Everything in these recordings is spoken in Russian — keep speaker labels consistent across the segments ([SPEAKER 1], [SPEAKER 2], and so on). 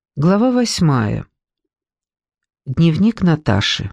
[SPEAKER 1] Глава 8. Дневник Наташи.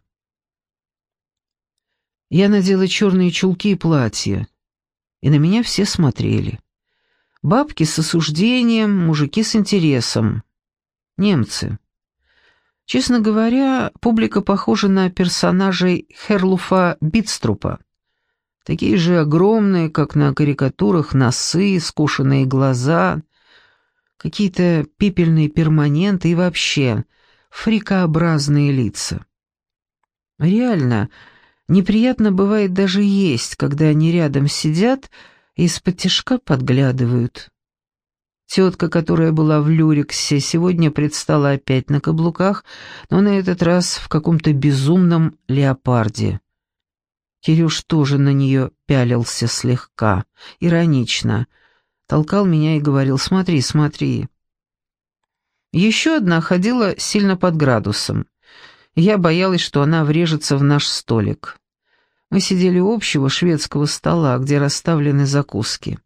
[SPEAKER 1] Я надела черные чулки и платье, и на меня все смотрели. Бабки с осуждением, мужики с интересом. Немцы. Честно говоря, публика похожа на персонажей Херлуфа Битструпа. Такие же огромные, как на карикатурах, носы, скошенные глаза, какие-то пепельные перманенты и вообще фрикообразные лица. Реально, неприятно бывает даже есть, когда они рядом сидят и из-под подглядывают. Тетка, которая была в люрексе, сегодня предстала опять на каблуках, но на этот раз в каком-то безумном леопарде. Кирюш тоже на нее пялился слегка, иронично, толкал меня и говорил: «Смотри, смотри». Еще одна ходила сильно под градусом. Я боялась, что она врежется в наш столик. Мы сидели у общего шведского стола, где расставлены закуски.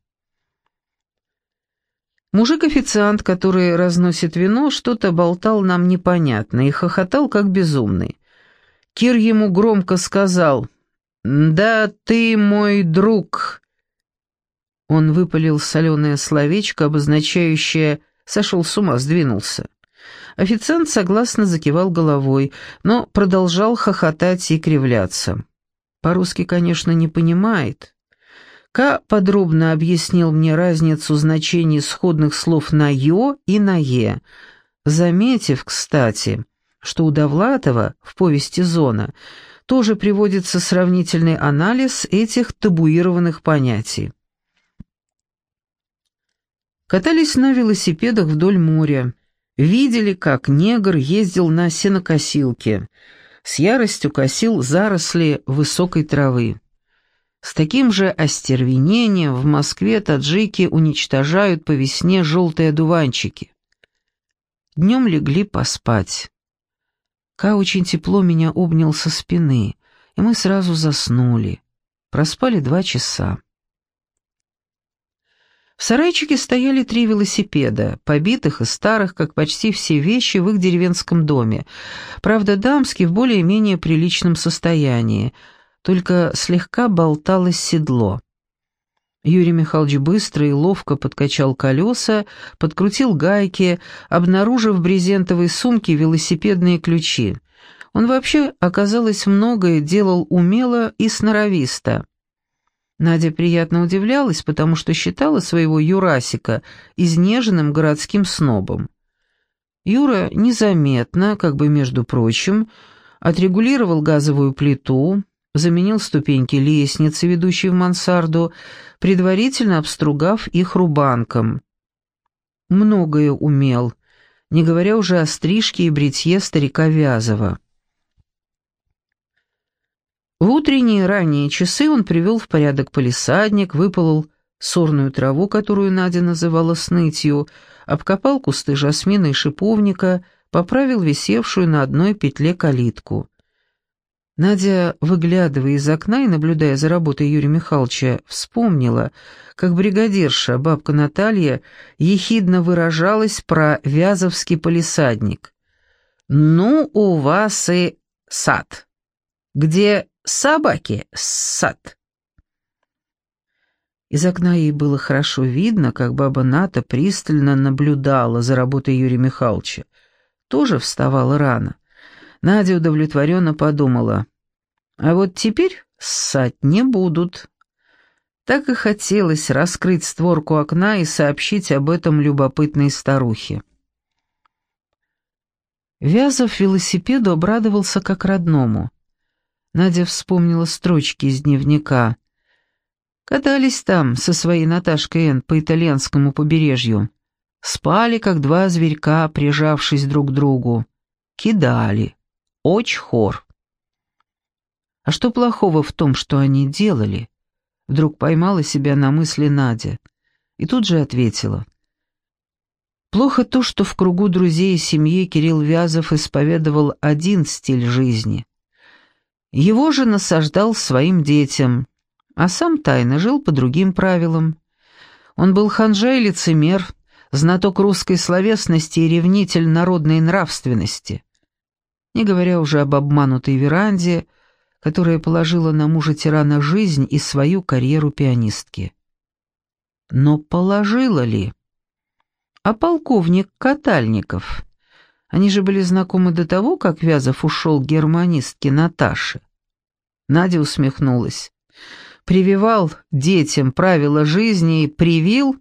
[SPEAKER 1] Мужик-официант, который разносит вино, что-то болтал нам непонятно и хохотал, как безумный. Кир ему громко сказал: «Да ты мой друг». Он выпалил соленое словечко, обозначающее «сошел с ума, сдвинулся». Официант согласно закивал головой, но продолжал хохотать и кривляться. По-русски, конечно, не понимает. Ка подробно объяснил мне разницу значений сходных слов на «ё» и на «е», заметив, кстати, что у Довлатова в повести «Зона» тоже приводится сравнительный анализ этих табуированных понятий. Катались на велосипедах вдоль моря. Видели, как негр ездил на сенокосилке, с яростью косил заросли высокой травы. С таким же остервенением в Москве таджики уничтожают по весне желтые одуванчики. Днем легли поспать. Ка очень тепло меня обнял со спины, и мы сразу заснули. Проспали 2 часа. В сарайчике стояли 3 велосипеда, побитых и старых, как почти все вещи в их деревенском доме. Правда, дамский в более-менее приличном состоянии, только слегка болталось седло. Юрий Михайлович быстро и ловко подкачал колеса, подкрутил гайки, обнаружив в брезентовой сумке велосипедные ключи. Он вообще, оказалось, многое делал умело и сноровисто. Надя приятно удивлялась, потому что считала своего Юрасика изнеженным городским снобом. Юра незаметно, как бы между прочим, отрегулировал газовую плиту, заменил ступеньки лестницы, ведущей в мансарду, предварительно обстругав их рубанком. Многое умел, не говоря уже о стрижке и бритье старика Вязова. В утренние ранние часы он привел в порядок палисадник, выполол сорную траву, которую Надя называла снытью, обкопал кусты жасмина и шиповника, поправил висевшую на одной петле калитку. Надя, выглядывая из окна и наблюдая за работой Юрия Михайловича, вспомнила, как бригадирша, бабка Наталья, ехидно выражалась про вязовский палисадник. «Ну, у вас и сад. Где собаки сад?» Из окна ей было хорошо видно, как баба Ната пристально наблюдала за работой Юрия Михайловича. Тоже вставала рано. Надя удовлетворенно подумала: а вот теперь ссать не будут. Так и хотелось раскрыть створку окна и сообщить об этом любопытной старухе. Вязов велосипеду обрадовался как родному. Надя вспомнила строчки из дневника. Катались там со своей Наташкой Н. по итальянскому побережью. Спали, как 2 зверька, прижавшись друг к другу. Кидали. Очень хор. А что плохого в том, что они делали? Вдруг поймала себя на мысли Надя. И тут же ответила. Плохо то, что в кругу друзей и семьи Кирилл Вязов исповедовал один стиль жизни. Его же насаждал своим детям, а сам тайно жил по другим правилам. Он был ханжа и лицемер, знаток русской словесности и ревнитель народной нравственности. Не говоря уже об обманутой Веранде, которая положила на мужа-тирана жизнь и свою карьеру пианистки. Но положила ли? А полковник Катальников? Они же были знакомы до того, как Вязов ушел к германистке Наташе. Надя усмехнулась. Прививал детям правила жизни и привил?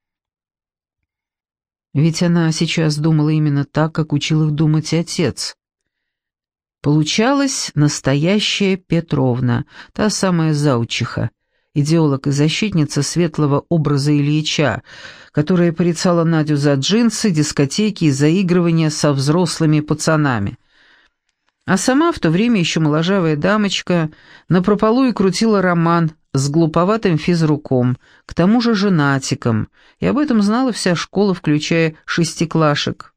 [SPEAKER 1] Ведь она сейчас думала именно так, как учил их думать отец. Получалась настоящая Петровна, та самая заучиха, идеолог и защитница светлого образа Ильича, которая порицала Надю за джинсы, дискотеки и заигрывания со взрослыми пацанами. А сама в то время еще моложавая дамочка напропалую крутила роман с глуповатым физруком, к тому же женатиком, и об этом знала вся школа, включая шестиклашек.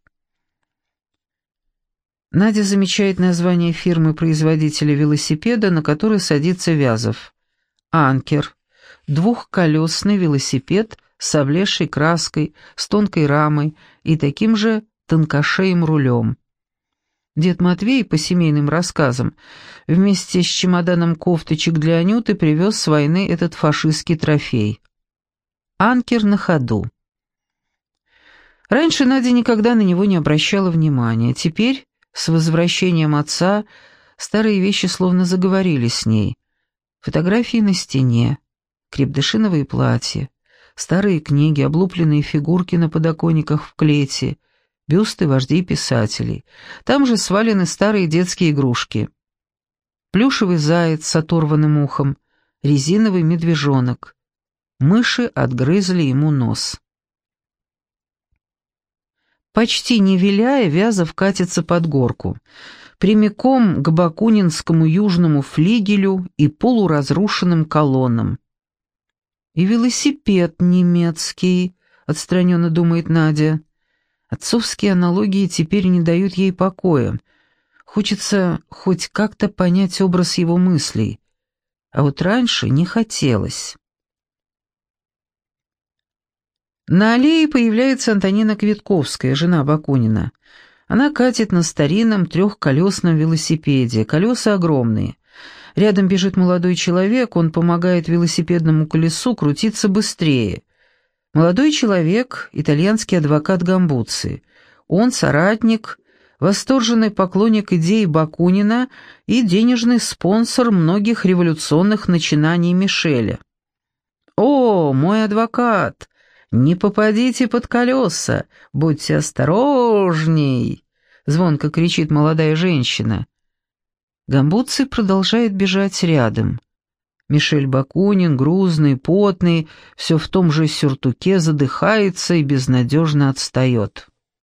[SPEAKER 1] Надя замечает название фирмы-производителя велосипеда, на который садится Вязов. «Анкер» — двухколесный велосипед с облезшей краской, с тонкой рамой и таким же тонкошеем рулем. Дед Матвей, по семейным рассказам, вместе с чемоданом кофточек для Анюты привез с войны этот фашистский трофей. «Анкер» на ходу. Раньше Надя никогда на него не обращала внимания. Теперь, с возвращением отца, старые вещи словно заговорили с ней. Фотографии на стене, крепдышиновые платья, старые книги, облупленные фигурки на подоконниках в клете, бюсты вождей писателей. Там же свалены старые детские игрушки. Плюшевый заяц с оторванным ухом, резиновый медвежонок. Мыши отгрызли ему нос. Почти не виляя, Вязов катится под горку, прямиком к бакунинскому южному флигелю и полуразрушенным колоннам. «И велосипед немецкий», — отстраненно думает Надя. Отцовские аналогии теперь не дают ей покоя. Хочется хоть как-то понять образ его мыслей, а вот раньше не хотелось. На аллее появляется Антонина Квитковская, жена Бакунина. Она катит на старинном трехколесном велосипеде, колеса огромные. Рядом бежит молодой человек, он помогает велосипедному колесу крутиться быстрее. Молодой человек — итальянский адвокат Гамбуци. Он соратник, восторженный поклонник идей Бакунина и денежный спонсор многих революционных начинаний Мишеля. «О, мой адвокат! Не попадите под колеса! Будьте осторожней!» — звонко кричит молодая женщина. Гамбуци продолжает бежать рядом. Мишель Бакунин, грузный, потный, все в том же сюртуке, задыхается и безнадежно отстает.